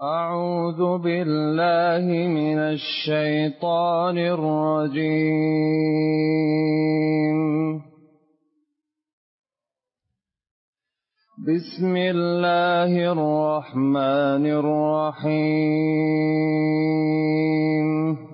أعوذ بالله من الشيطان الرجيم. بسم الله الرحمن الرحيم.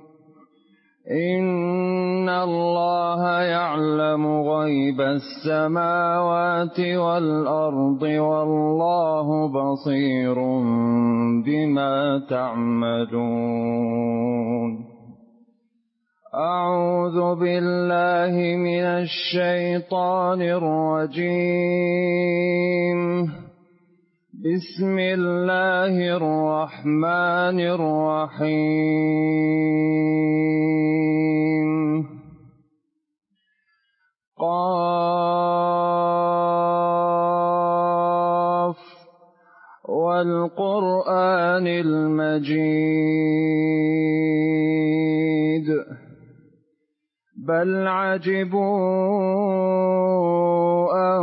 إن الله يعلم غيب السماوات والأرض والله بصير بما تعملون. أعوذ بالله من الشيطان الرجيم. بسم الله الرحمن الرحيم. قاف والقرآن المجيد. بل عجبوا أن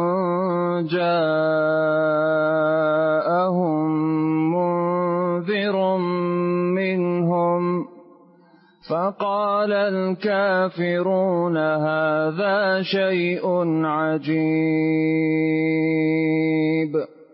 جاءهم منذر منهم فقال الكافرون هذا شيء عجيب.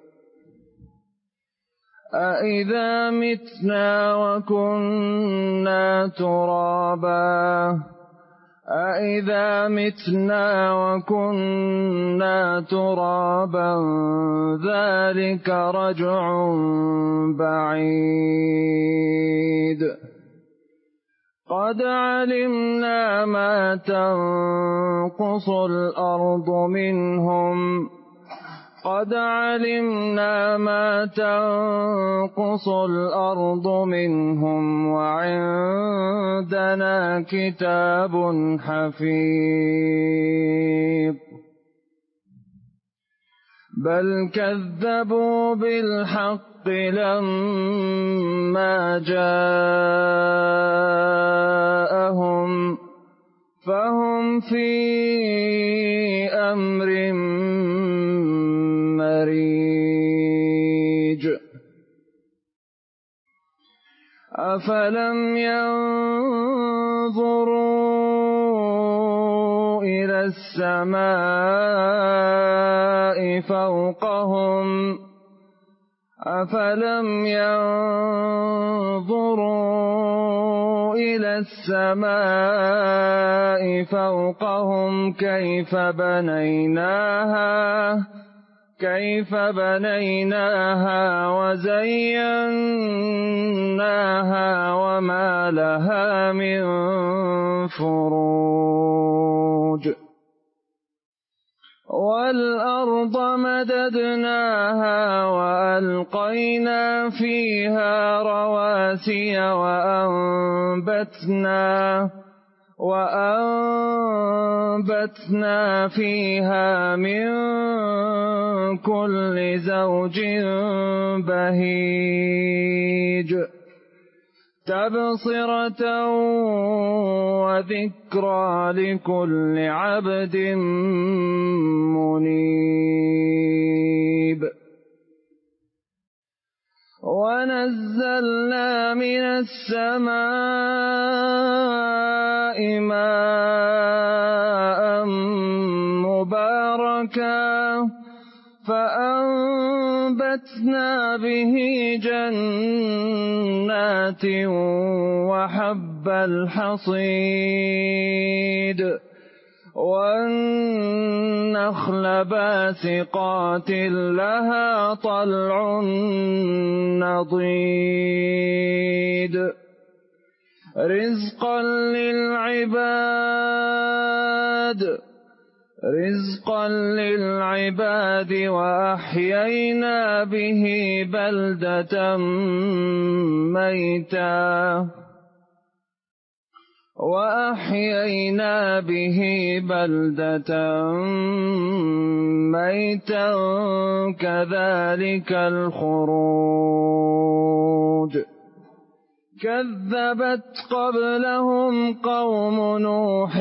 أإذا متنا وكنا ترابا أإذا متنا وكنا ترابا ذلك رجع بعيد. قد علمنا ما تنقص الأرض منهم قد علمنا ما تنقص الأرض منهم وعندنا كتاب حفيظ. بل كذبوا بالحق لما جاءهم فهم في أمر مريج. أفلم ينظروا إلى السماء فوقهم أفلم ينظروا إلى السماء فوقهم كيف بنيناها وزيناها وما لها من فروج. والأرض مددناها وألقينا فيها رواسي وأنبتنا فيها من كل زوج بهيج تبصرة وذكرى لكل عبد منيب. ونزلنا من السماء ماء مباركا فأنبتنا به جنات وحب الحصيد والنخل باسقات لها طلع نضيد رزقا للعباد وأحيينا به بلدة ميتا كذلك الخروج. كذبت قبلهم قوم نوح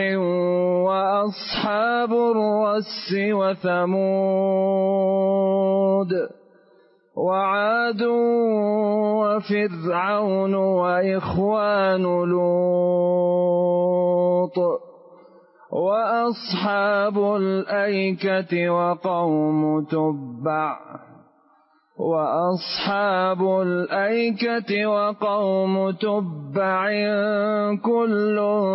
وأصحاب الرس وثمود وعاد وفرعون وإخوان لوط وأصحاب الأيكة وقوم تبع كل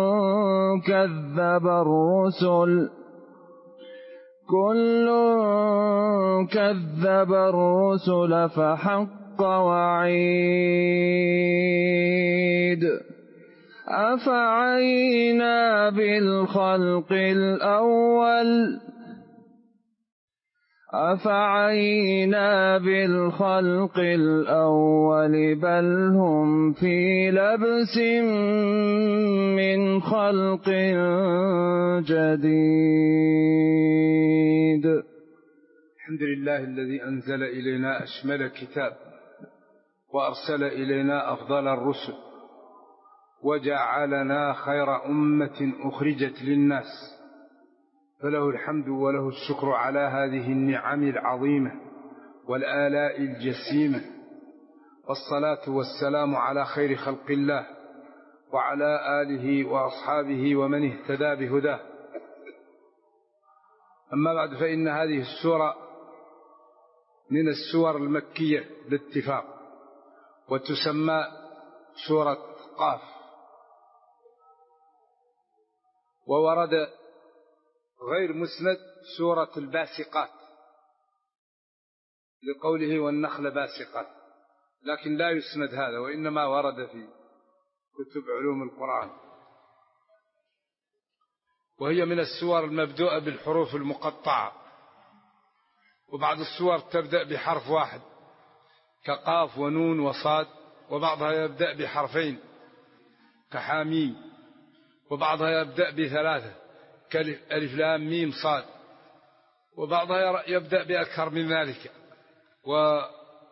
كذب الرسل فحق وعيد أفعينا بالخلق الأول بل هم في لبس من خلق جديد. الحمد لله الذي أنزل إلينا أشمل كتاب وأرسل إلينا أفضل الرسل وجعلنا خير أمة أخرجت للناس، فله الحمد وله الشكر على هذه النعم العظيمة والآلاء الجسيمة، والصلاة والسلام على خير خلق الله وعلى آله وأصحابه ومن اهتدى بهداه. أما بعد، فإن هذه السورة من السور المكية باتفاق، وتسمى سورة قاف، وورد غير مسند سورة الباسقات لقوله والنخل باسقات، لكن لا يسند هذا، وإنما ورد في كتب علوم القرآن. وهي من السور المبدوءة بالحروف المقطعة، وبعض السور تبدأ بحرف واحد كقاف ونون وصاد، وبعضها يبدأ بحرفين كحاميم، وبعضها يبدأ بثلاثة كألف لام ميم صاد، وبعضها يبدأ بأكثر من ذلك. وهذه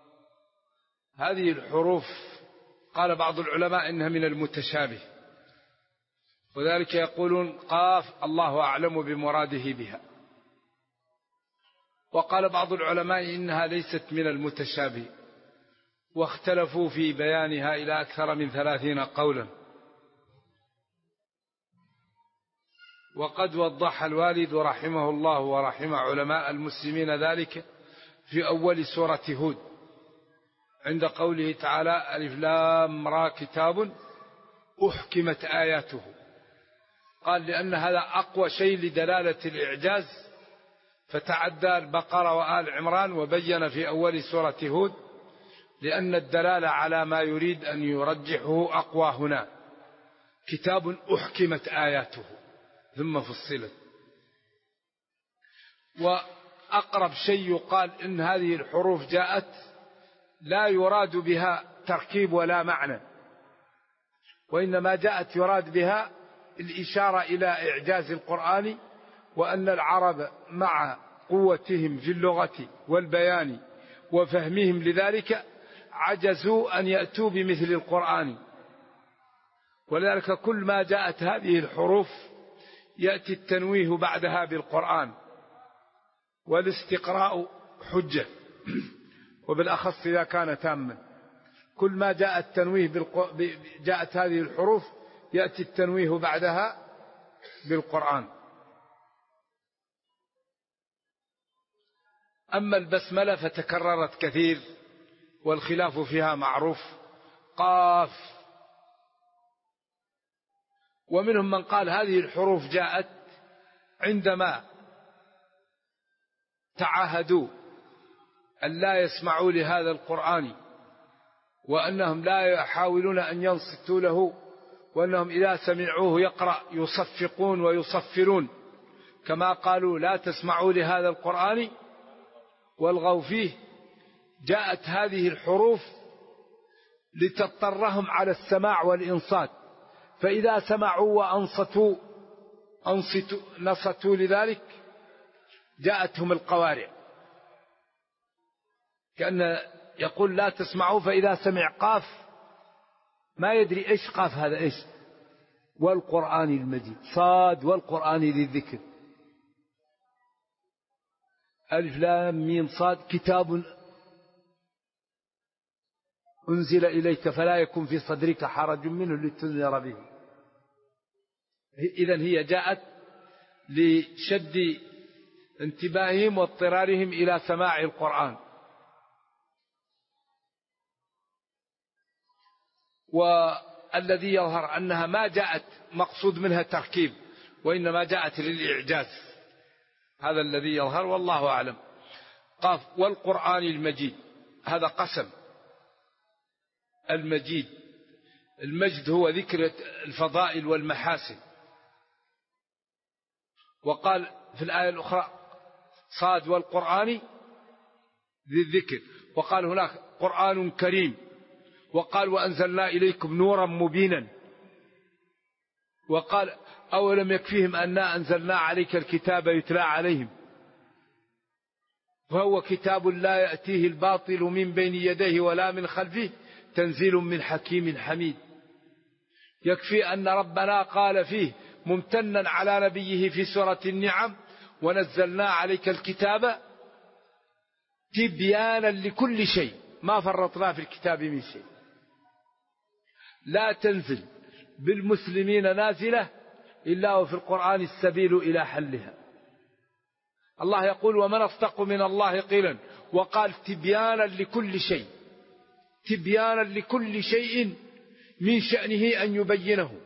الحروف قال بعض العلماء إنها من المتشابه، وذلك يقولون قاف الله أعلم بمراده بها. وقال بعض العلماء إنها ليست من المتشابه، واختلفوا في بيانها إلى أكثر من 30 قولا. وقد وضح الوالد رحمه الله ورحم علماء المسلمين ذلك في أول سورة هود عند قوله تعالى ألف لام را كتاب أحكمت آياته. قال لأن هذا أقوى شيء لدلالة الإعجاز، فتعدى البقرة وآل عمران وبين في أول سورة هود، لأن الدلالة على ما يريد أن يرجحه أقوى هنا. كتاب أحكمت آياته ثم فصلت. وأقرب شيء يقال إن هذه الحروف جاءت لا يراد بها تركيب ولا معنى، وإنما جاءت يراد بها الإشارة إلى إعجاز القرآن، وأن العرب مع قوتهم في اللغة والبيان وفهمهم لذلك عجزوا أن يأتوا بمثل القرآن. ولذلك كل ما جاءت هذه الحروف يأتي التنويه بعدها بالقرآن، والاستقراء حجة، وبالأخص إذا كان تاما. كل ما جاء التنويه جاءت هذه الحروف يأتي التنويه بعدها بالقرآن. أما البسملة فتكررت كثير والخلاف فيها معروف، قاف. ومنهم من قال هذه الحروف جاءت عندما تعاهدوا أن لا يسمعوا لهذا القرآن، وأنهم لا يحاولون أن ينصتوا له، وأنهم إذا سمعوه يقرأ يصفقون ويصفرون، كما قالوا لا تسمعوا لهذا القرآن والغوا فيه. جاءت هذه الحروف لتضطرهم على السماع والإنصات، فإذا سمعوا وأنصتوا نصتوا لذلك جاءتهم القوارع، كأن يقول لا تسمعوا، فإذا سمع قاف ما يدري إيش قاف هذا إيش، والقرآن المجيد صاد والقرآن ذي الذكر ألف لام ميم صاد كتاب أنزل إليك فلا يكن في صدرك حرج منه لتنذر به. إذن هي جاءت لشد انتباههم واضطرارهم إلى سماع القرآن. والذي يظهر أنها ما جاءت مقصود منها تركيب، وإنما جاءت للإعجاز، هذا الذي يظهر والله أعلم. قاف والقرآن المجيد، هذا قسم. المجيد، المجد هو ذكر الفضائل والمحاسن. وقال في الآية الأخرى صاد والقرآن ذي الذكر، وقال هناك قرآن كريم، وقال وأنزلنا إليكم نورا مبينا، وقال أولم يكفيهم أننا أنزلنا عليك الكتاب يتلى عليهم، فهو كتاب لا يأتيه الباطل من بين يديه ولا من خلفه تنزيل من حكيم حميد. يكفي أن ربنا قال فيه ممتنا على نبيه في سورة النعم ونزلنا عليك الكتاب تبيانا لكل شيء ما فرطنا في الكتاب من شيء. لا تنزل بالمسلمين نازلة إلا وفي القرآن السبيل إلى حلها. الله يقول ومن أصدق من الله قيلا، وقال تبيانا لكل شيء، تبيانا لكل شيء من شأنه أن يبينه.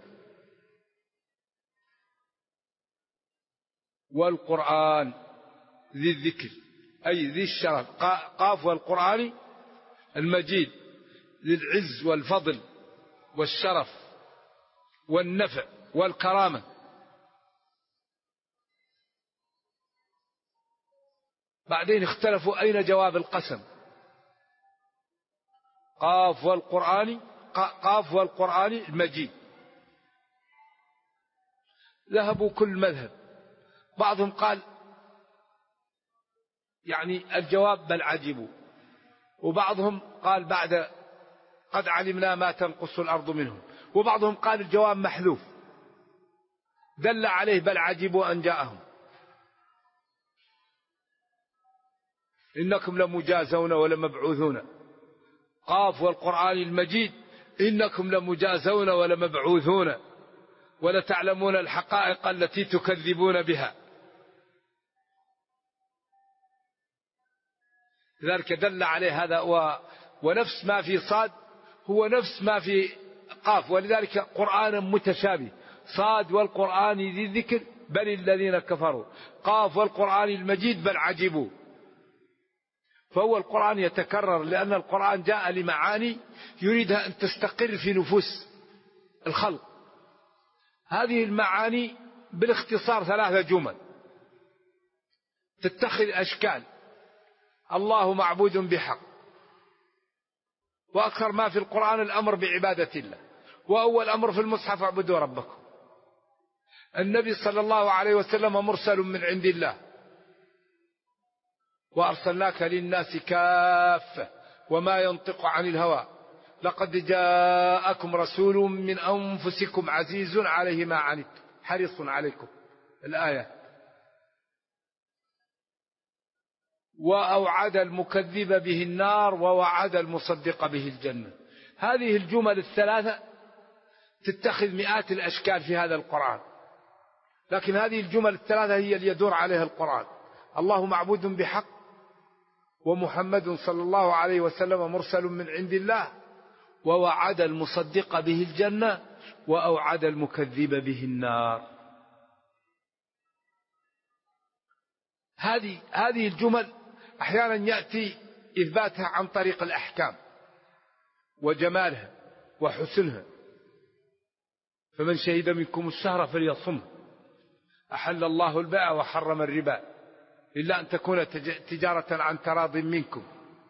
والقرآن ذي الذكر أي ذي الشرف، قاف والقرآن المجيد ذي العز والفضل والشرف والنفع والكرامة. بعدين اختلفوا أين جواب القسم. قاف والقرآن المجيد، ذهبوا كل مذهب. بعضهم قال يعني الجواب بل عجبوا، وبعضهم قال بعد قد علمنا ما تنقص الأرض منهم، وبعضهم قال الجواب محذوف دل عليه بل عجبوا أن جاءهم. إنكم لمجازون ولمبعوثون. قاف والقرآن المجيد إنكم لمجازون ولمبعوثون ولتعلمون الحقائق التي تكذبون بها. لذلك دل عليه هذا. ونفس ما في صاد هو نفس ما في قاف، ولذلك قرآن متشابه. صاد والقرآن ذي الذكر بل الذين كفروا، قاف والقرآن المجيد بل عجبوا. فهو القرآن يتكرر لأن القرآن جاء لمعاني يريدها أن تستقر في نفوس الخلق. هذه المعاني بالاختصار 3 جمل تتخذ أشكال. الله معبود بحق، وأكثر ما في القرآن الأمر بعبادة الله، وأول أمر في المصحف اعبدوا ربكم. النبي صلى الله عليه وسلم مرسل من عند الله، وأرسلناك للناس كافة وما ينطق عن الهوى لقد جاءكم رسول من أنفسكم عزيز عليه ما عنتم حريص عليكم الآية. وأوعد المكذب به النار ووعد المصدق به الجنة. هذه الجمل ال3 تتخذ مئات الأشكال في هذا القرآن، لكن هذه الجمل ال3 هي اللي يدور عليها القرآن. الله معبود بحق، ومحمد صلى الله عليه وسلم مرسل من عند الله، ووعد المصدق به الجنة، وأوعد المكذب به النار. هذه الجمل أحيانا يأتي إثباتها عن طريق الأحكام وجمالها وحسنها. فمن شهد منكم الشهر فليصمه، أحل الله البيع وحرم الربا إلا أن تكون تجارة عن تراض منكم.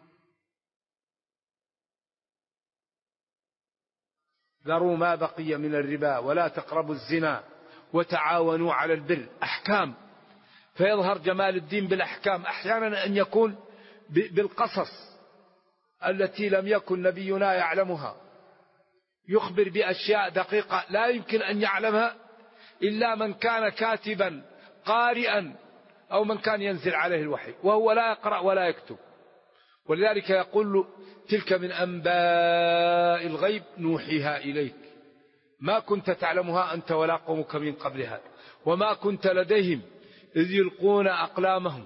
ذروا ما بقي من الربا ولا تقربوا الزنا وتعاونوا على البر. أحكام، فيظهر جمال الدين بالأحكام. أحيانا أن يكون بالقصص التي لم يكن نبينا يعلمها، يخبر بأشياء دقيقة لا يمكن أن يعلمها إلا من كان كاتبا قارئا أو من كان ينزل عليه الوحي، وهو لا يقرأ ولا يكتب. ولذلك يقول تلك من أنباء الغيب نوحيها إليك ما كنت تعلمها أنت ولا قومك من قبل هذا وما كنت لديهم إذ يلقون أقلامهم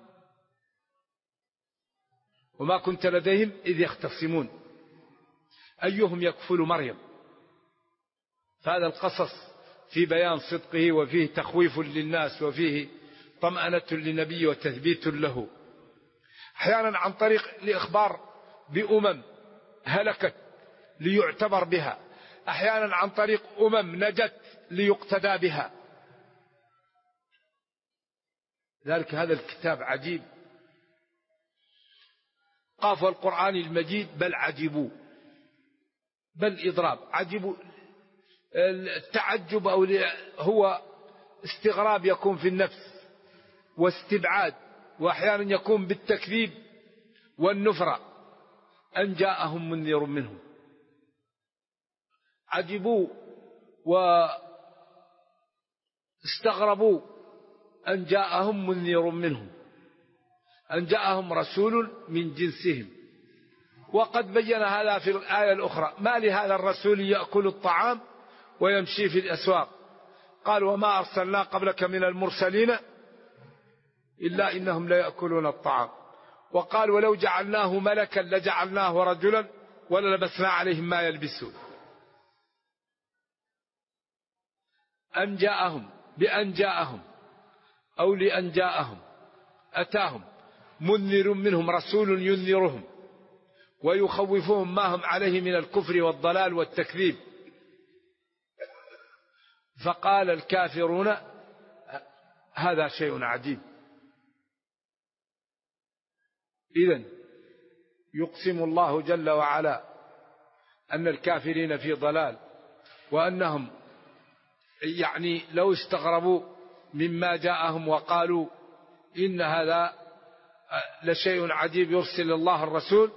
وما كنت لديهم إذ يختصمون أيهم يكفل مريم. فهذا القصص في بيان صدقه وفيه تخويف للناس وفيه طمأنة للنبي وتثبيت له، أحيانا عن طريق الإخبار بأمم هلكت ليعتبر بها، أحيانا عن طريق أمم نجت ليقتدى بها. ذلك هذا الكتاب عجيب. قاف القرآن المجيد بل عجبوا، بل إضراب عجبوا. التعجب أو هو استغراب يكون في النفس واستبعاد، وأحيانا يكون بالتكذيب والنفرة. أن جاءهم منذر منهم، عجبوا واستغربوا أن جاءهم منذر منهم، أن جاءهم رسول من جنسهم. وقد بين هذا في الآية الأخرى: ما لهذا الرسول يأكل الطعام ويمشي في الأسواق. قال: وما أرسلنا قبلك من المرسلين إلا إنهم لا يأكلون الطعام. وقال: ولو جعلناه ملكا لجعلناه رجلا وللبسنا عليهم ما يلبسون. أن جاءهم بأن جاءهم أو لأن جاءهم، أتاهم منذر منهم، رسول ينذرهم ويخوفهم ما هم عليه من الكفر والضلال والتكذيب. فقال الكافرون هذا شيء عجيب. إذن يقسم الله جل وعلا أن الكافرين في ضلال، وأنهم يعني لو استغربوا مما جاءهم وقالوا إن هذا لشيء عجيب يرسل الله الرسول،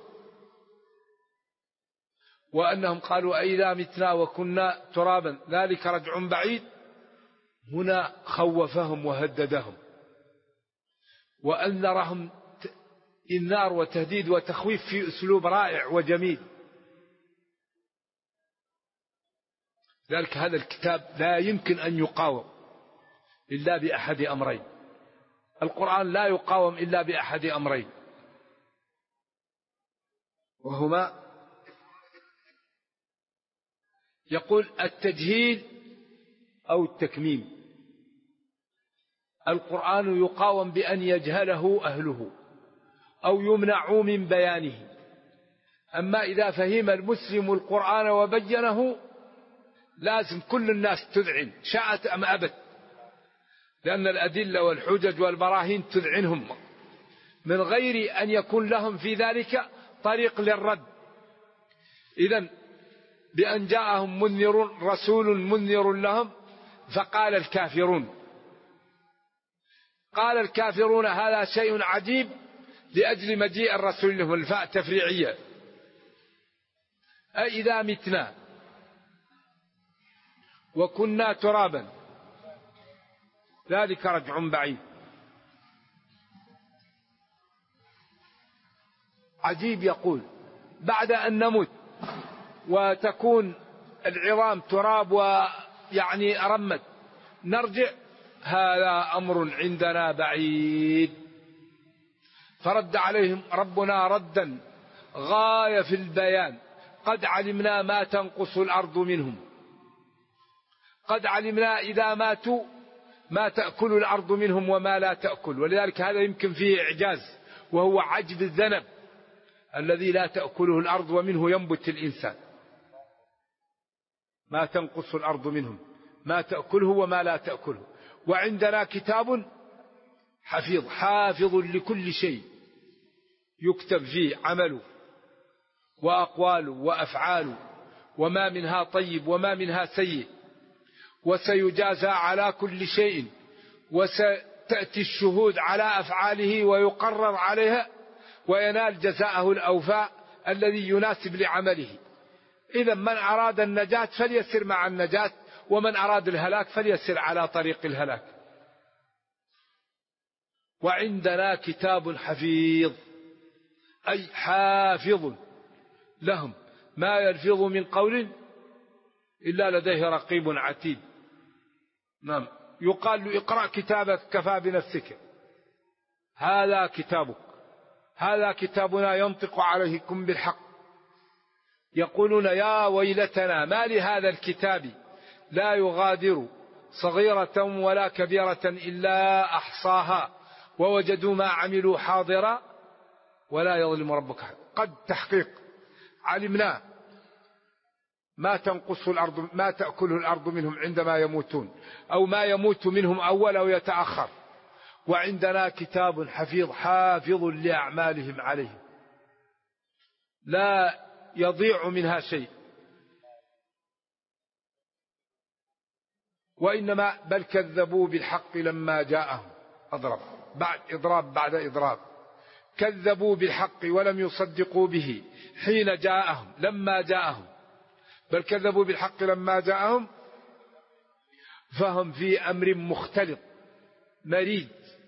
وأنهم قالوا أئذا متنا وكنا ترابا ذلك رجع بعيد. هنا خوفهم وهددهم وأنذرهم إنذار وتهديد وتخويف في أسلوب رائع وجميل. ذلك هذا الكتاب لا يمكن أن يقاوم إلا بأحد أمرين. القرآن لا يقاوم إلا بأحد أمرين، وهما يقول التجهيل أو التكميم. القرآن يقاوم بأن يجهله أهله أو يمنعوا من بيانه. أما إذا فهم المسلم القرآن وبينه لازم كل الناس تذعن شاءت أم أبت، لأن الأدلة والحجج والبراهين تذعنهم من غير أن يكون لهم في ذلك طريق للرد. إذن بأن جاءهم منذر رسول منذر لهم. فقال الكافرون، قال الكافرون هذا شيء عجيب لأجل مجيء الرسول لهم، الفاء تفريعية. أئذا متنا وكنا ترابا ذلك رجع بعيد. عجيب، يقول بعد أن نمت وتكون العظام تراب ويعني رمت نرجع، هذا أمر عندنا بعيد. فرد عليهم ربنا ردا غاية في البيان: قد علمنا ما تنقص الأرض منهم، قد علمنا إذا ماتوا ما تأكل الأرض منهم وما لا تأكل. ولذلك هذا يمكن فيه إعجاز، وهو عجب الذنب الذي لا تأكله الأرض ومنه ينبت الإنسان. ما تنقص الأرض منهم، ما تأكله وما لا تأكله. وعندنا كتاب حفيظ، حافظ لكل شيء يكتب فيه عمله وأقواله وأفعاله، وما منها طيب وما منها سيء، وسيجازى على كل شيء، وستأتي الشهود على أفعاله ويقرر عليها، وينال جزاءه الأوفاء الذي يناسب لعمله. إذا من أراد النجاة فليسر مع النجاة، ومن أراد الهلاك فليسر على طريق الهلاك. وعندنا كتاب حفيظ. أي حافظ لهم، ما يلفظ من قول إلا لديه رقيب عتيد. نعم. يقال له اقرأ كتابك كفى بنفسك، هذا كتابك، هذا كتابنا ينطق عليكم بالحق. يقولون يا ويلتنا ما لهذا الكتاب لا يغادر صغيرة ولا كبيرة إلا أحصاها ووجدوا ما عملوا حاضرا ولا يظلم ربك. قد تحقيق علمنا ما تنقص الأرض، ما تأكله الأرض منهم عندما يموتون، أو ما يموت منهم أول أو يتأخر، وعندنا كتاب حفيظ حافظ لأعمالهم عليهم لا يضيع منها شيء. وإنما بل كذبوا بالحق لما جاءهم، إضراب بعد إضراب. كذبوا بالحق ولم يصدقوا به حين جاءهم لما جاءهم، بل كذبوا بالحق لما جاءهم فهم في أمر مختلط مريد،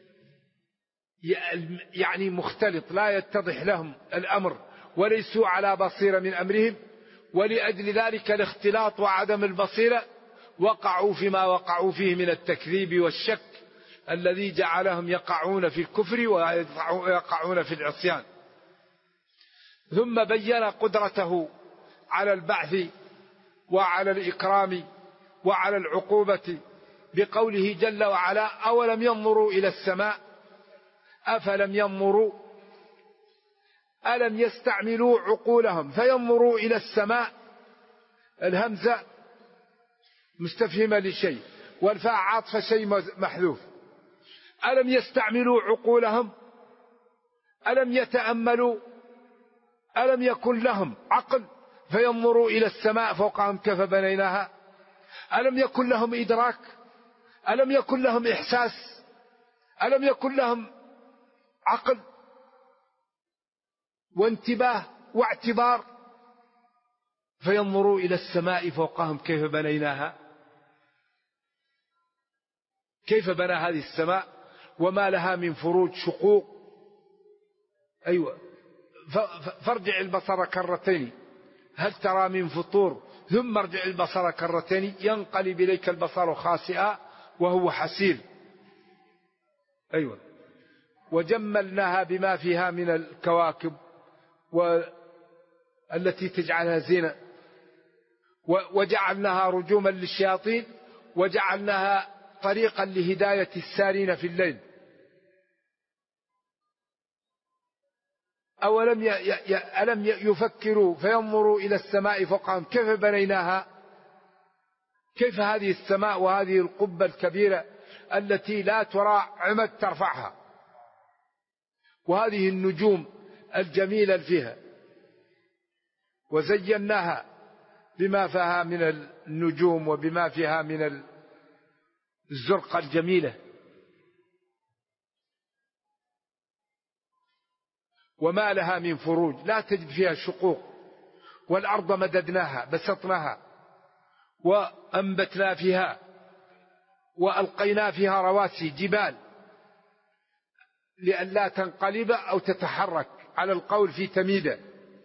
يعني مختلط لا يتضح لهم الأمر وليسوا على بصيرة من أمرهم، ولأجل ذلك الاختلاط وعدم البصيرة وقعوا فيما وقعوا فيه من التكذيب والشك الذي جعلهم يقعون في الكفر ويقعون في العصيان. ثم بين قدرته على البعث وعلى الإكرام وعلى العقوبة بقوله جل وعلا أولم ينظروا إلى السماء أفلم ينظروا ألم يستعملوا عقولهم فينظروا إلى السماء. الهمزة مستفهمة لشيء والفاء عاطفة شيء محذوف. ألم يستعملوا عقولهم، ألم يتأملوا، ألم يكن لهم عقل فينظروا إلى السماء فوقهم كيف بنيناها، ألم يكن لهم إدراك، ألم يكن لهم إحساس، ألم يكن لهم عقل وانتباه واعتبار فينظروا إلى السماء فوقهم كيف بنيناها. كيف بنى هذه السماء وما لها من فروج شقوق. أيوة. فارجع البصر كرتين هل ترى من فطور ثم ارجع البصر كرتين ينقلب إليك البصر خاسئا وهو حسير. أيوة. وجملناها بما فيها من الكواكب والتي تجعلها زينة، وجعلناها رجوما للشياطين وجعلناها طريقا لهداية السارين في الليل. ألم يفكروا فينظروا إلى السماء فوقهم كيف بنيناها. كيف هذه السماء وهذه القبة الكبيرة التي لا ترى عمد ترفعها، وهذه النجوم الجميلة فيها، وزيناها بما فيها من النجوم وبما فيها من الزرقة الجميلة، وما لها من فروج لا تجد فيها شقوق. والأرض مددناها بسطناها وأنبتنا فيها وألقينا فيها رواسي جبال لئلا تنقلب أو تتحرك على القول في تميدة.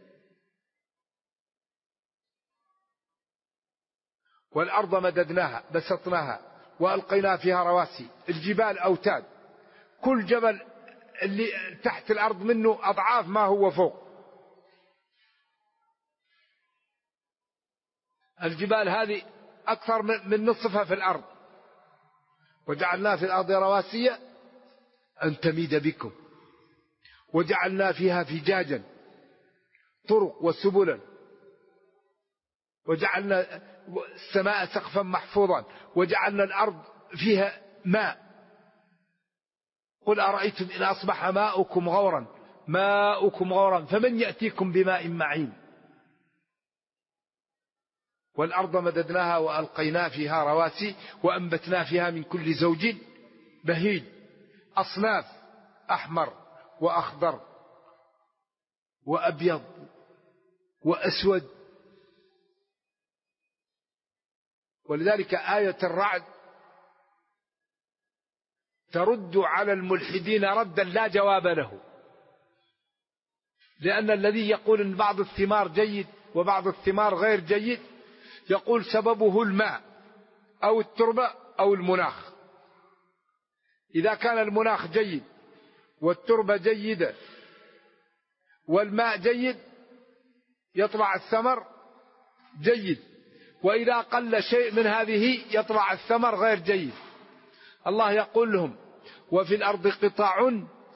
والأرض مددناها بسطناها وألقينا فيها رواسي. الجبال أوتاد، كل جبل اللي تحت الأرض منه أضعاف ما هو فوق. الجبال هذه أكثر من نصفها في الأرض. وجعلنا في الأرض رواسي أن تميد بكم وجعلنا فيها فجاجا طرق وسبلا وجعلنا السماء سقفا محفوظا وجعلنا الأرض فيها ماء. قل أرأيتم إن أصبح ماؤكم غورا فمن يأتيكم بماء معين. والأرض مددناها وألقينا فيها رواسي وأنبتنا فيها من كل زوج بهيج أصناف أحمر وأخضر وأبيض وأسود. ولذلك آية الرعد ترد على الملحدين ردا لا جواب له، لأن الذي يقول أن بعض الثمار جيد وبعض الثمار غير جيد يقول سببه الماء أو التربة أو المناخ. إذا كان المناخ جيد والتربة جيدة والماء جيد يطلع الثمر جيد، وإذا قل شيء من هذه يطلع الثمر غير جيد. الله يقول لهم وفي الأرض قطاع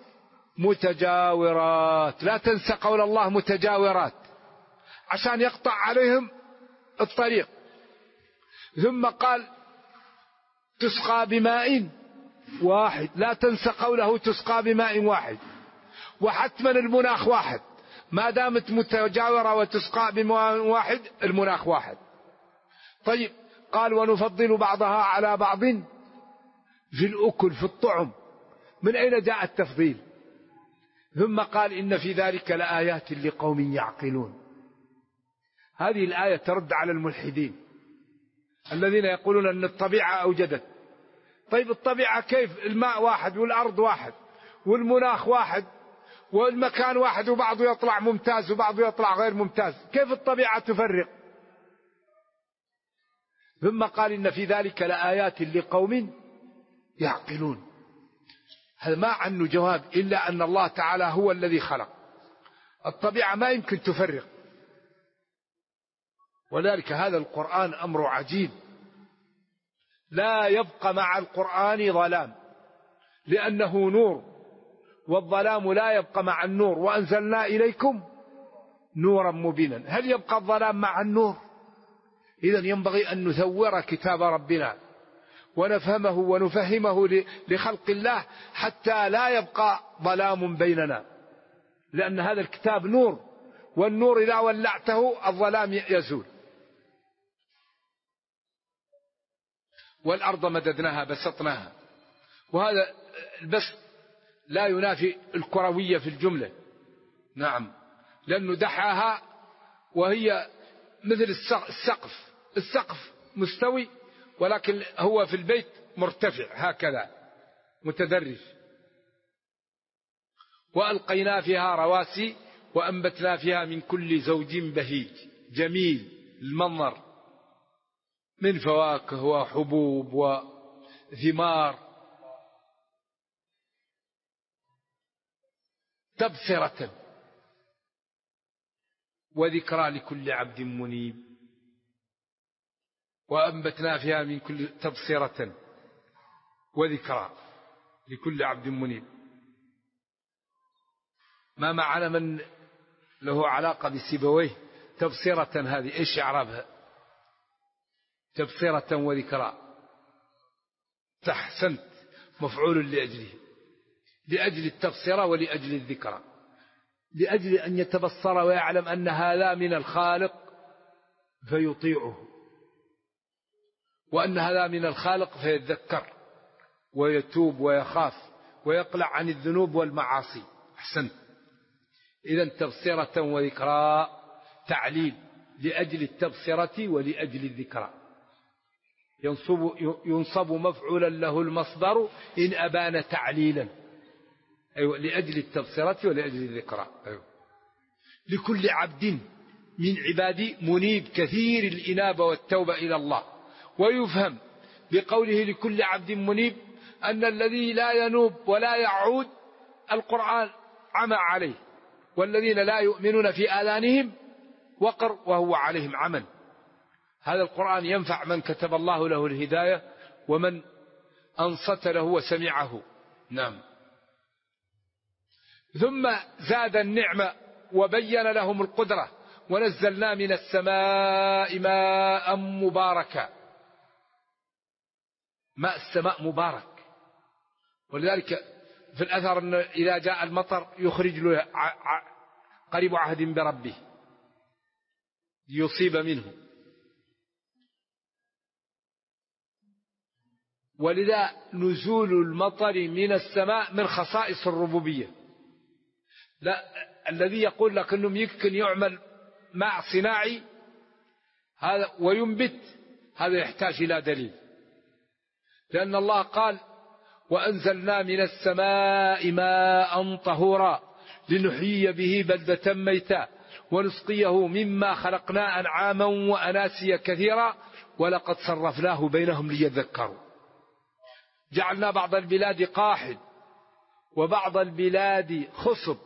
متجاورات، لا تنسى قول الله متجاورات عشان يقطع عليهم الطريق. ثم قال تسقى بماء واحد، لا تنسى قوله تسقى بماء واحد. وحتما المناخ واحد، ما دامت متجاورة وتسقى بماء واحد المناخ واحد. طيب قال ونفضل بعضها على بعض في الأكل في الطعم، من أين جاء التفضيل؟ ثم قال إن في ذلك لآيات لقوم يعقلون. هذه الآية ترد على الملحدين الذين يقولون أن الطبيعة أوجدت. طيب الطبيعة كيف؟ الماء واحد والأرض واحد والمناخ واحد والمكان واحد، وبعضه يطلع ممتاز وبعضه يطلع غير ممتاز، كيف الطبيعة تفرق؟ ثم قال إن في ذلك لآيات لقوم يعقلون. هذا ما عنه جواب إلا أن الله تعالى هو الذي خلق الطبيعة، ما يمكن تفرق. ولذلك هذا القرآن أمر عجيب، لا يبقى مع القرآن ظلام لأنه نور، والظلام لا يبقى مع النور، وأنزلنا إليكم نورا مبينا. هل يبقى الظلام مع النور؟ إذن ينبغي أن نثور كتاب ربنا ونفهمه ونفهمه لخلق الله حتى لا يبقى ظلام بيننا، لأن هذا الكتاب نور، والنور إذا ولعته الظلام يزول. والأرض مددناها بسطناها، وهذا البسط لا ينافي الكروية في الجملة، نعم، لأنه دحاها وهي مثل السقف مستوي، ولكن هو في البيت مرتفع هكذا متدرج. وألقينا فيها رواسي وأنبتنا فيها من كل زوج بهيج جميل المنظر، من فواكه وحبوب وثمار، تبصرة وذكرى لكل عبد منيب. وأنبتنا فيها من كل تبصرة وذكرى لكل عبد منيب. ما معنا من له علاقة بسيبويه تبصرة، هذه إيش إعرابها؟ تبصرة وذكرى، تحسنت، مفعول لأجله، لأجل التبصرة ولأجل الذكرى، لأجل أن يتبصر ويعلم أن هذا من الخالق فيطيعه، وأن هذا من الخالق فيتذكر ويتوب ويخاف ويقلع عن الذنوب والمعاصي. أحسنت. إذن تبصرة وذكرى تعليل لأجل التبصرة ولأجل الذكرى. ينصب مفعولا له المصدر إن أبان تعليلا، أيوة، لأجل التبصرة ولأجل الذكرى، أيوة. لكل عبد من عبادي منيب، كثير الإنابة والتوبة إلى الله. ويفهم بقوله لكل عبد منيب أن الذي لا ينوب ولا يعود القرآن عمى عليه، والذين لا يؤمنون في آذانهم وقر وهو عليهم عمى. هذا القرآن ينفع من كتب الله له الهداية ومن أنصت له وسمعه، نعم. ثم زاد النعمة وبين لهم القدرة. ونزلنا من السماء ماء مباركا، ماء السماء مبارك، ولذلك في الأثر أن إذا جاء المطر يخرج له قريب عهد بربه ليصيب منه. ولذا نزول المطر من السماء من خصائص الربوبية. لا، الذي يقول لك أنه يمكن يعمل ماء صناعي هذا وينبت، هذا يحتاج إلى دليل، لأن الله قال وأنزلنا من السماء ماء طهورا لنحيي به بلدة ميتا ونسقيه مما خلقنا أنعاما وأناسيا كثيرا ولقد صرفناه بينهم ليذكروا. جعلنا بعض البلاد قاحل وبعض البلاد خصب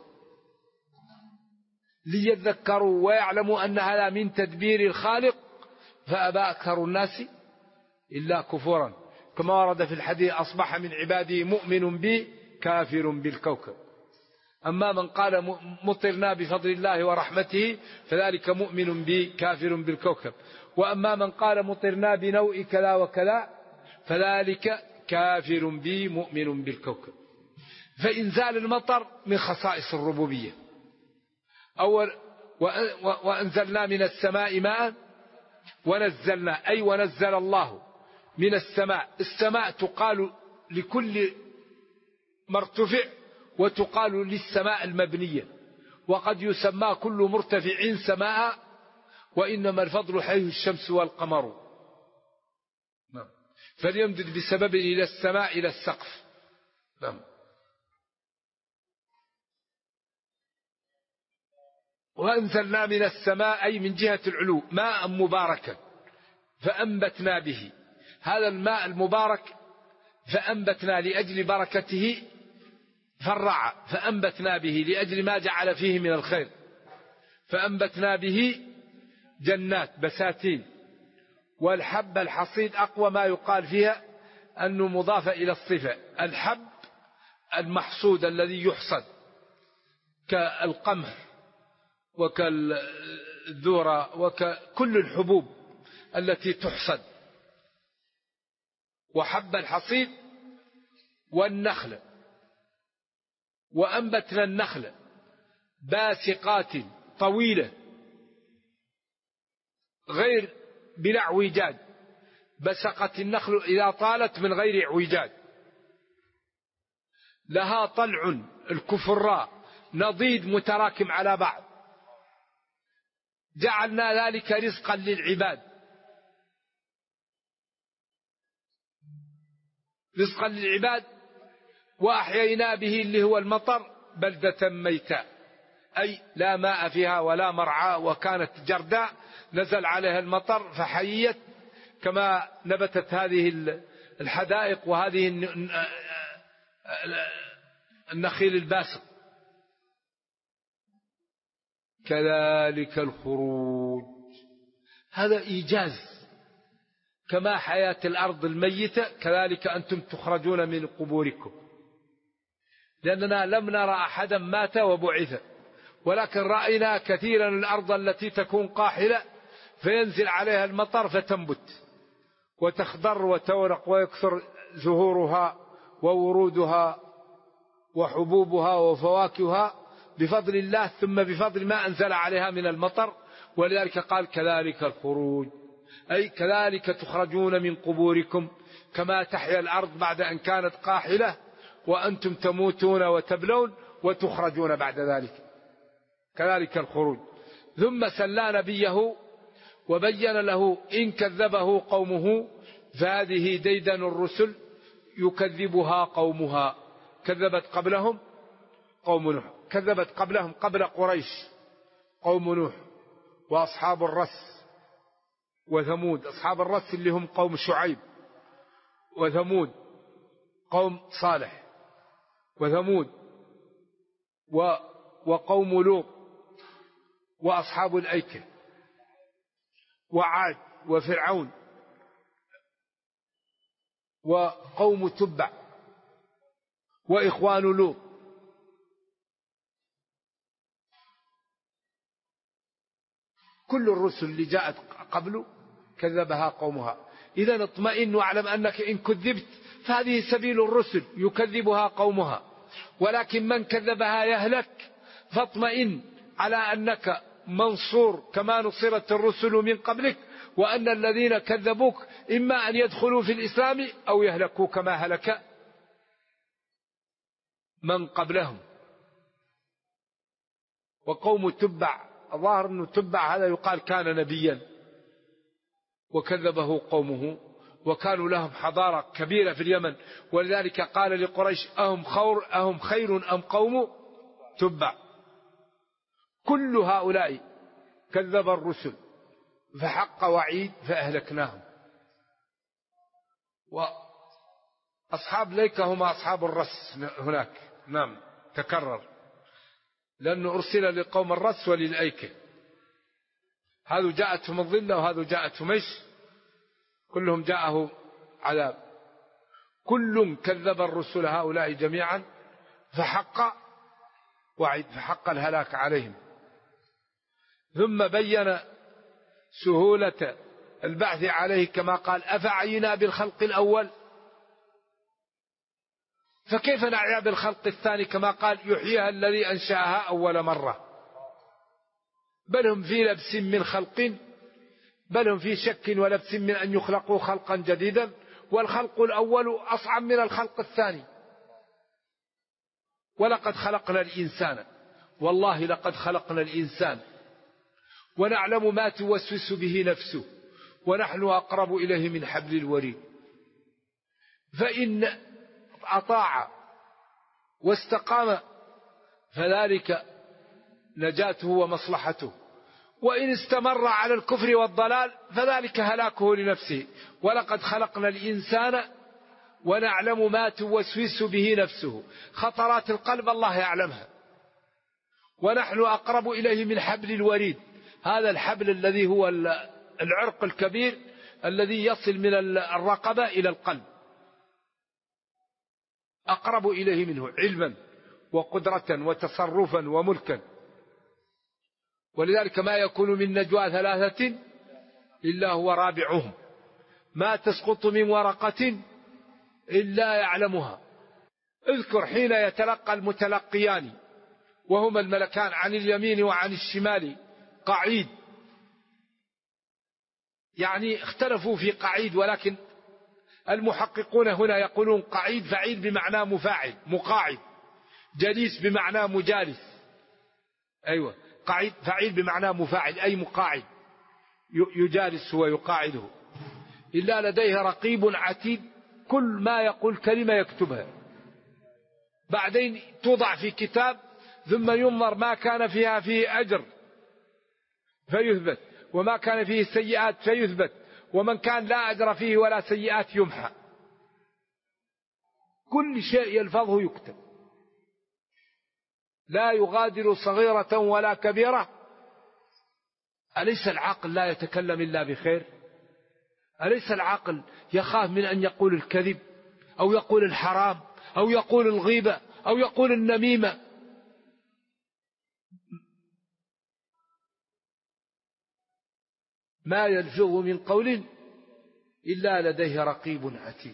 ليذكروا ويعلموا أن هذا من تدبير الخالق فأبى أكثر الناس إلا كفورا، كما ورد في الحديث أصبح من عبادي مؤمن بي كافر بالكوكب. أما من قال مطرنا بفضل الله ورحمته فذلك مؤمن بي كافر بالكوكب، وأما من قال مطرنا بنوء كلا وكلا فذلك كافر بي مؤمن بالكوكب. فإنزال المطر من خصائص الربوبية. أول وأنزلنا من السماء ماء ونزلنا، أي ونزل الله من السماء. السماء تقال لكل مرتفع وتقال للسماء المبنية، وقد يسمى كل مرتفع سماء، وإنما الفضل حيث الشمس والقمر. فليمدد بسبب إلى السماء إلى السقف. وأنزلنا من السماء أي من جهة العلو ماء مباركا فأنبتنا به. هذا الماء المبارك فأنبتنا لأجل بركته فرع، فأنبتنا به لأجل ما جعل فيه من الخير، فأنبتنا به جنات بساتين. والحب الحصيد أقوى ما يقال فيها أنه مضاف إلى الصفة. الحب المحصود الذي يحصد كالقمح وكالذرة وكل الحبوب التي تحصد. وحب الحصيد والنخل، وأنبتنا النخل باسقات طويلة غير بلا اعوجاج. بسقت النخل إذا طالت من غير اعوجاج، لها طلع الكفراء نضيد متراكم على بعض. جعلنا ذلك رزقا للعباد، رزقا للعباد. وأحيينا به اللي هو المطر بلدة ميتا، أي لا ماء فيها ولا مرعى وكانت جرداء، نزل عليها المطر فحييت كما نبتت هذه الحدائق وهذه النخيل الباسق. كذلك الخروج، هذا إيجاز. كما حياة الأرض الميتة كذلك أنتم تخرجون من قبوركم. لأننا لم نرى أحدا مات وبعث، ولكن رأينا كثيرا الأرض التي تكون قاحلة فينزل عليها المطر فتنبت وتخضر وتورق ويكثر زهورها وورودها وحبوبها وفواكهها بفضل الله، ثم بفضل ما أنزل عليها من المطر. ولذلك قال كذلك الخروج، أي كذلك تخرجون من قبوركم، كما تحيا الأرض بعد أن كانت قاحلة وأنتم تموتون وتبلون وتخرجون بعد ذلك. كذلك الخروج. ثم سلى نبيه وبين له إن كذبه قومه فهذه ديدن الرسل يكذبها قومها. كذبت قبلهم قوم نوح، كذبت قبلهم قبل قريش قوم نوح وأصحاب الرس وثمود. أصحاب الرس اللي هم قوم شعيب، وثمود قوم صالح، وثمود وقوم لوط وأصحاب الأيكة وعاد وفرعون وقوم تبع وإخوان لوط. كل الرسل اللي جاءت قبله كذبها قومها. إذا اطمئن واعلم أنك إن كذبت فهذه سبيل الرسل يكذبها قومها، ولكن من كذبها يهلك. فاطمئن على أنك منصور كما نصرت الرسل من قبلك، وأن الذين كذبوك إما أن يدخلوا في الإسلام أو يهلكوا كما هلك من قبلهم. وقوم تبع، الظاهر أنه تبع هذا يقال كان نبيا وكذبه قومه، وكانوا لهم حضارة كبيرة في اليمن. ولذلك قال لقريش أهم خير أم قوم تبع. كل هؤلاء كذب الرسل فحق وعيد فأهلكناهم. وأصحاب ليك هم أصحاب الرس هناك، نعم تكرر، لأنه أرسل لقوم الرس وللأيكة، هذا جاءتهم الظلة وهذا جاءتهم ايش؟ كلهم جاءه عذاب. كل كذب الرسل هؤلاء جميعا فحق وعيد، فحق الهلاك عليهم. ثم بين سهولة البعث عليه كما قال أفعينا بالخلق الأول، فكيف نعيا بالخلق الثاني كما قال يحييها الذي أنشأها أول مرة. بل هم في لبس من خلق، بل هم في شك ولبس من أن يخلقوا خلقا جديدا، والخلق الأول أصعب من الخلق الثاني. ولقد خلقنا الإنسان، والله لقد خلقنا الإنسان ونعلم ما توسوس به نفسه ونحن أقرب إليه من حبل الوريد. فإن أطاع واستقام فذلك نجاته ومصلحته، وإن استمر على الكفر والضلال فذلك هلاكه لنفسه. ولقد خلقنا الإنسان ونعلم ما توسوس به نفسه، خطرات القلب الله يعلمها، ونحن أقرب إليه من حبل الوريد. هذا الحبل الذي هو العرق الكبير الذي يصل من الرقبة إلى القلب، أقرب إليه منه علما وقدرة وتصرفا وملكا. ولذلك ما يكون من نجوى ثلاثة إلا هو رابعهم، ما تسقط من ورقة إلا يعلمها. اذكر حين يتلقى المتلقيان وهما الملكان عن اليمين وعن الشمال قعيد، يعني اختلفوا في قعيد، ولكن المحققون هنا يقولون قعيد فعيل بمعنى مفاعل مقاعد، جليس بمعنى مجالس. أيوة، قعيد فعيل بمعنى مفاعل أي مقاعد يجالس ويقاعده. إلا لديه رقيب عتيد، كل ما يقول كلمة يكتبها، بعدين توضع في كتاب ثم ينظر ما كان فيه أجر فيثبت، وما كان فيه سيئات فيثبت، ومن كان لا أجر فيه ولا سيئات يمحى. كل شيء يلفظه يكتب، لا يغادر صغيرة ولا كبيرة. أليس العاقل لا يتكلم إلا بخير؟ أليس العاقل يخاف من أن يقول الكذب أو يقول الحرام أو يقول الغيبة أو يقول النميمة؟ ما يلفظ من قول إلا لديه رقيب عتيد.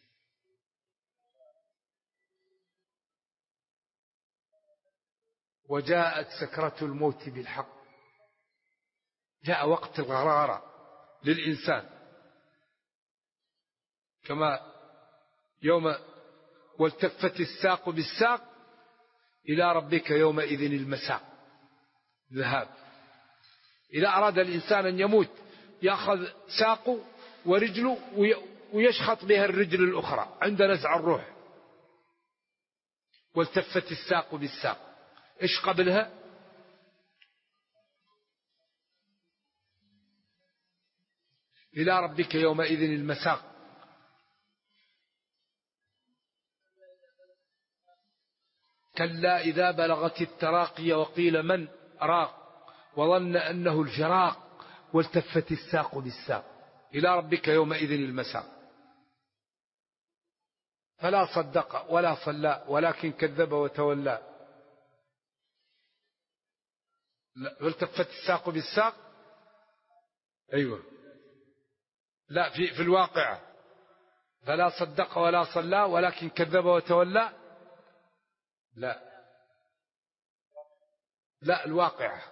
وجاءت سكرة الموت بالحق، جاء وقت الغرارة للإنسان، كما يوم والتفت الساق بالساق إلى ربك يومئذ المساق، ذهاب. إذا أراد الإنسان أن يموت يأخذ ساقه ورجله ويشخط بها الرجل الأخرى عند نزع الروح. والتفت الساق بالساق، إيش قبلها؟ إلى ربك يومئذ المساق. كلا إذا بلغت التراقي وقيل من راق وظن أنه الفراق والتفت الساق بالساق إلى ربك يومئذ المساق. فلا صدق ولا صلى ولكن كذب وتولى. والتفت الساق بالساق، أيوة، لا في الواقع فلا صدق ولا صلى ولكن كذب وتولى، لا الواقع.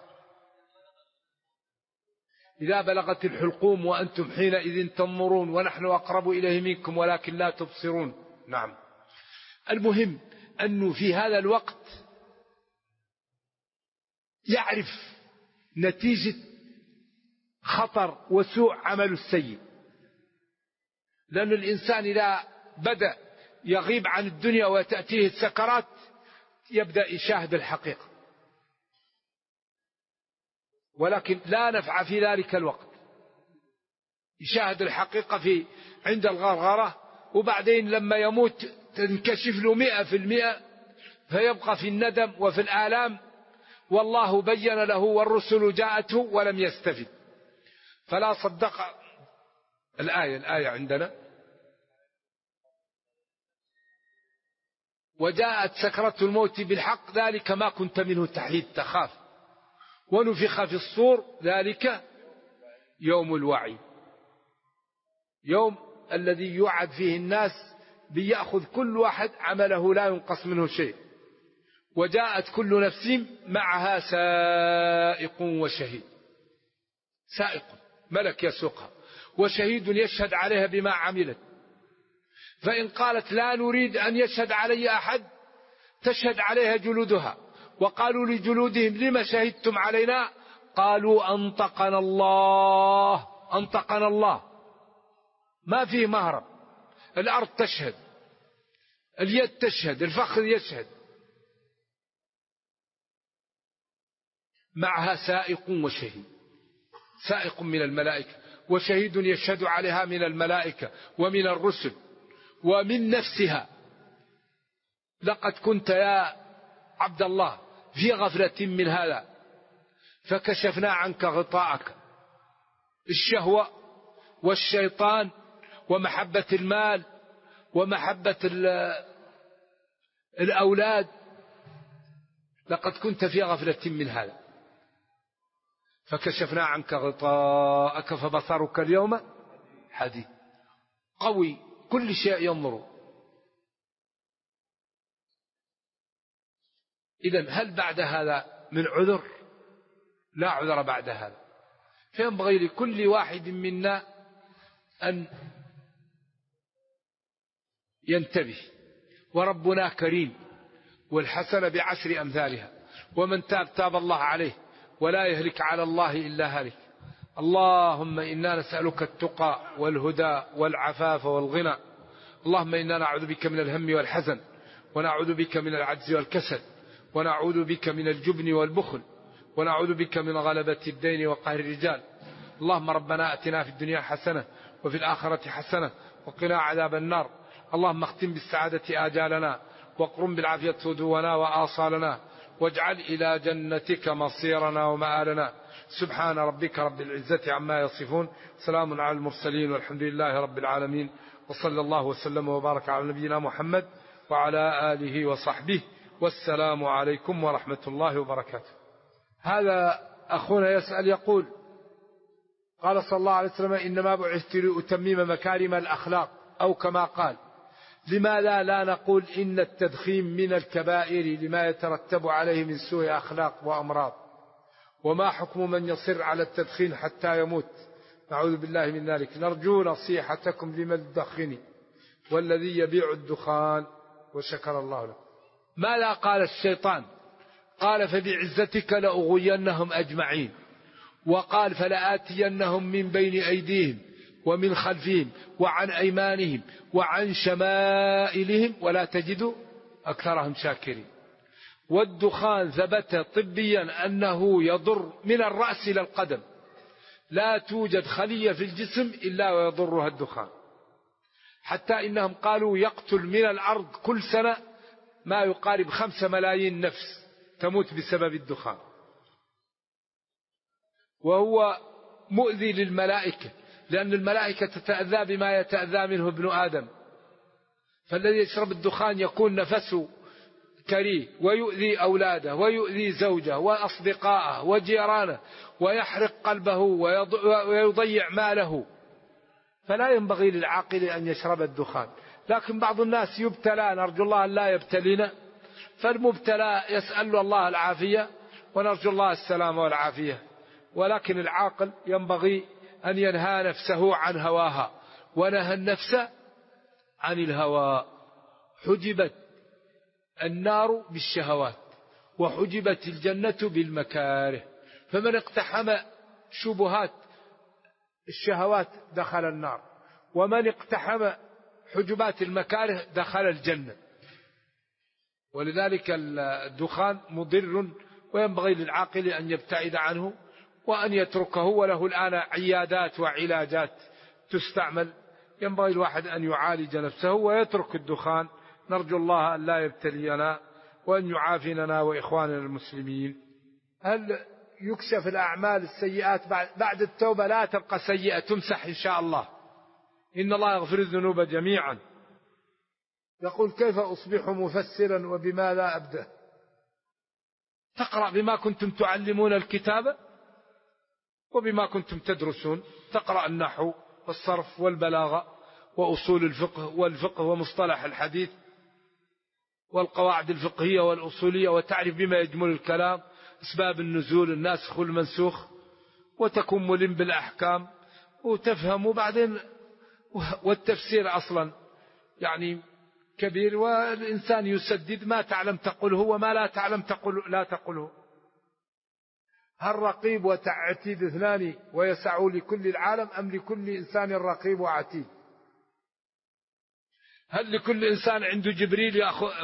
إذا بلغت الحلقوم وأنتم حينئذ تنظرون ونحن أقرب إليه منكم ولكن لا تبصرون. نعم. المهم أنه في هذا الوقت يعرف نتيجة خطر وسوء عمل السيء، لأن الإنسان إذا بدأ يغيب عن الدنيا وتأتيه السكرات يبدأ يشاهد الحقيقة. ولكن لا نفع في ذلك الوقت. يشاهد الحقيقة عند الغرغرة، وبعدين لما يموت تنكشف له 100%، فيبقى في الندم وفي الآلام، والله بين له والرسل جاءته ولم يستفد. فلا صدق. الآية عندنا: وجاءت سكرة الموت بالحق ذلك ما كنت منه تحيد تخاف ونفخ في الصور ذلك يوم الوعيد، يوم الذي يوعد فيه الناس بيأخذ كل واحد عمله لا ينقص منه شيء. وجاءت كل نفس معها سائق وشهيد. سائق ملك يسوقها، وشهيد يشهد عليها بما عملت. فإن قالت لا نريد أن يشهد علي أحد تشهد عليها جلودها. وقالوا لجلودهم لما شهدتم علينا؟ قالوا أنطقنا الله. أنطقنا الله، ما فيه مهرب. الأرض تشهد، اليد تشهد، الفخذ يشهد. معها سائق وشهيد، سائق من الملائكة وشهيد يشهد عليها من الملائكة ومن الرسل ومن نفسها. لقد كنت يا عبد الله في غفلة من هذا فكشفنا عنك غطاءك. الشهوة والشيطان ومحبة المال ومحبة الأولاد، لقد كنت في غفلة من هذا فكشفنا عنك غطاءك فبصرك اليوم حديد. قوي، كل شيء ينظر. إذن هل بعد هذا من عذر؟ لا عذر بعد هذا. فينبغي لكل واحد منا أن ينتبه. وربنا كريم، والحسنة بعشر أمثالها، ومن تاب تاب الله عليه، ولا يهلك على الله إلا هلك. اللهم إنا نسألك التقى والهدى والعفاف والغنى. اللهم إنا نعوذ بك من الهم والحزن، ونعوذ بك من العجز والكسل، ونعوذ بك من الجبن والبخل، ونعوذ بك من غلبة الدين وقهر الرجال. اللهم ربنا أتنا في الدنيا حسنة وفي الآخرة حسنة وقنا عذاب النار. اللهم اختم بالسعادة آجالنا، واقرم بالعافية صدورنا وآصالنا، واجعل إلى جنتك مصيرنا ومآلنا. سبحان ربك رب العزة عما يصفون، سلام على المرسلين، والحمد لله رب العالمين، وصلى الله وسلم وبارك على نبينا محمد وعلى آله وصحبه، والسلام عليكم ورحمة الله وبركاته. هذا أخونا يسأل يقول: قال صلى الله عليه وسلم: إنما بعثت لأتمم مكارم الأخلاق، أو كما قال. لماذا لا نقول إن التدخين من الكبائر لما يترتب عليه من سوء أخلاق وأمراض؟ وما حكم من يصر على التدخين حتى يموت؟ نعوذ بالله من ذلك. نرجو نصيحتكم لمن الدخن والذي يبيع الدخان، وشكر الله له. ماذا قال الشيطان؟ قال: فبعزتك لأغوينهم أجمعين. وقال: فلآتينهم من بين أيديهم ومن خلفهم وعن أيمانهم وعن شمائلهم ولا تجد أكثرهم شاكرين. والدخان ثبت طبيا أنه يضر من الرأس إلى القدم، لا توجد خلية في الجسم إلا ويضرها الدخان، حتى إنهم قالوا يقتل من الأرض كل سنة ما يقارب 5 ملايين نفس تموت بسبب الدخان. وهو مؤذي للملائكة، لأن الملائكة تتأذى بما يتأذى منه ابن آدم. فالذي يشرب الدخان يكون نفسه كريه، ويؤذي أولاده، ويؤذي زوجه وأصدقائه وجيرانه، ويحرق قلبه ويضيع ماله. فلا ينبغي للعاقل أن يشرب الدخان. لكن بعض الناس يبتلى، نرجو الله أن لا يبتلينا، فالمبتلى يسأل الله العافية، ونرجو الله السلامة والعافية. ولكن العاقل ينبغي أن ينهى نفسه عن هواها، ونهى النفس عن الهوى. حجبت النار بالشهوات، وحجبت الجنة بالمكاره. فمن اقتحم شبهات الشهوات دخل النار، ومن اقتحم حجبات المكاره دخل الجنة. ولذلك الدخان مضر، وينبغي للعاقل أن يبتعد عنه، وأن يتركه، وله الآن عيادات وعلاجات تستعمل، ينبغي الواحد أن يعالج نفسه ويترك الدخان. نرجو الله أن لا يبتلينا وأن يعافينا وإخواننا المسلمين. هل يكشف الأعمال السيئات بعد التوبة؟ لا تبقى سيئة، تمسح إن شاء الله، إن الله يغفر الذنوب جميعا. يقول: كيف أصبح مفسرا وبماذا أبدأ؟ تقرأ بما كنتم تعلمون الكتاب وبما كنتم تدرسون، تقرأ النحو والصرف والبلاغة وأصول الفقه ومصطلح الحديث والقواعد الفقهية والأصولية، وتعرف بما يجمل الكلام، أسباب النزول، الناسخ والمنسوخ، وتكون ملم بالأحكام وتفهم. وبعدين والتفسير أصلا يعني كبير، والإنسان يسدد ما تعلم تقوله وما لا تعلم لا تقوله. هل رقيب وعتيد اثنان ويسع لكل العالم، أم لكل إنسان رقيب وعتيد؟ هل لكل إنسان عنده جبريل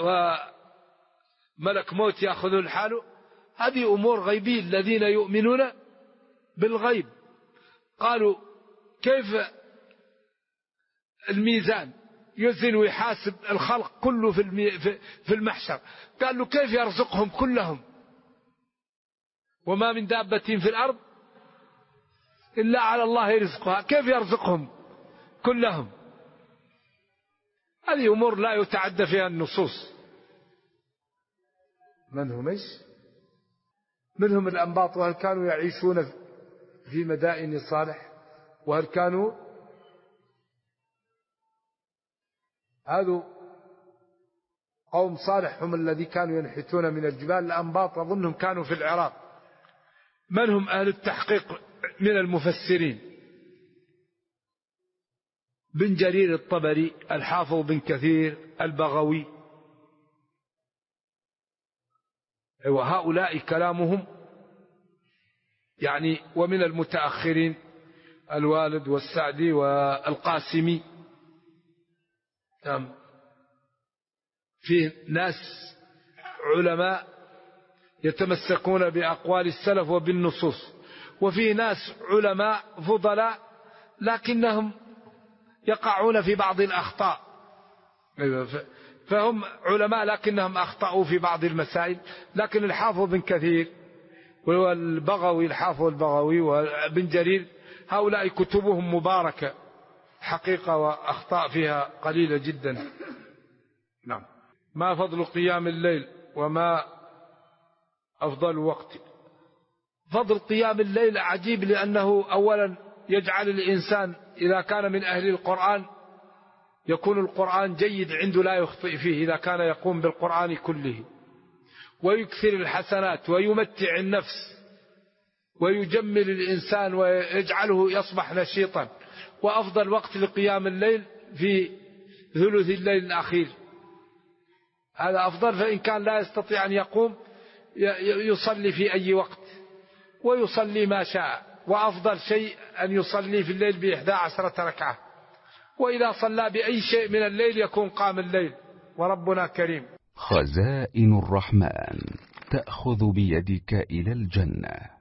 وملك موت يأخذه الحال؟ هذه أمور غيبية، الذين يؤمنون بالغيب. قالوا: كيف الميزان يزن ويحاسب الخلق كله في المحشر؟ قال له: كيف يرزقهم كلهم؟ وما من دابة في الأرض إلا على الله رزقها، كيف يرزقهم كلهم؟ هذه أمور لا يتعدى فيها النصوص. منهم الأنباط، وهل كانوا يعيشون في مدائن صالح؟ وهل كانوا هذا قوم صالح هم الذي كانوا ينحتون من الجبال. الأنباط أظنهم كانوا في العراق. من هم أهل التحقيق من المفسرين؟ بن جرير الطبري، الحافظ بن كثير، البغوي، وهؤلاء كلامهم يعني. ومن المتأخرين الوالد والسعدي والقاسمي. فيه ناس علماء يتمسكون بأقوال السلف وبالنصوص، وفيه ناس علماء فضلاء لكنهم يقعون في بعض الأخطاء. فهم علماء لكنهم أخطأوا في بعض المسائل. لكن الحافظ بن كثير والبغوي، الحافظ البغوي وابن جرير، هؤلاء كتبهم مباركة حقيقة، وأخطاء فيها قليلة جدا. نعم. ما فضل قيام الليل وما أفضل وقت؟ فضل قيام الليل عجيب، لأنه أولا يجعل الإنسان إذا كان من أهل القرآن يكون القرآن جيد عنده لا يخطئ فيه إذا كان يقوم بالقرآن كله، ويكثر الحسنات ويمتع النفس ويجمل الإنسان ويجعله يصبح نشيطا. وأفضل وقت لقيام الليل في ثلث الليل الأخير، هذا أفضل. فإن كان لا يستطيع أن يقوم يصلي في أي وقت ويصلي ما شاء. وأفضل شيء أن يصلي في الليل ب11 ركعة، وإذا صلى بأي شيء من الليل يكون قام الليل، وربنا كريم. خزائن الرحمن تأخذ بيدك إلى الجنة.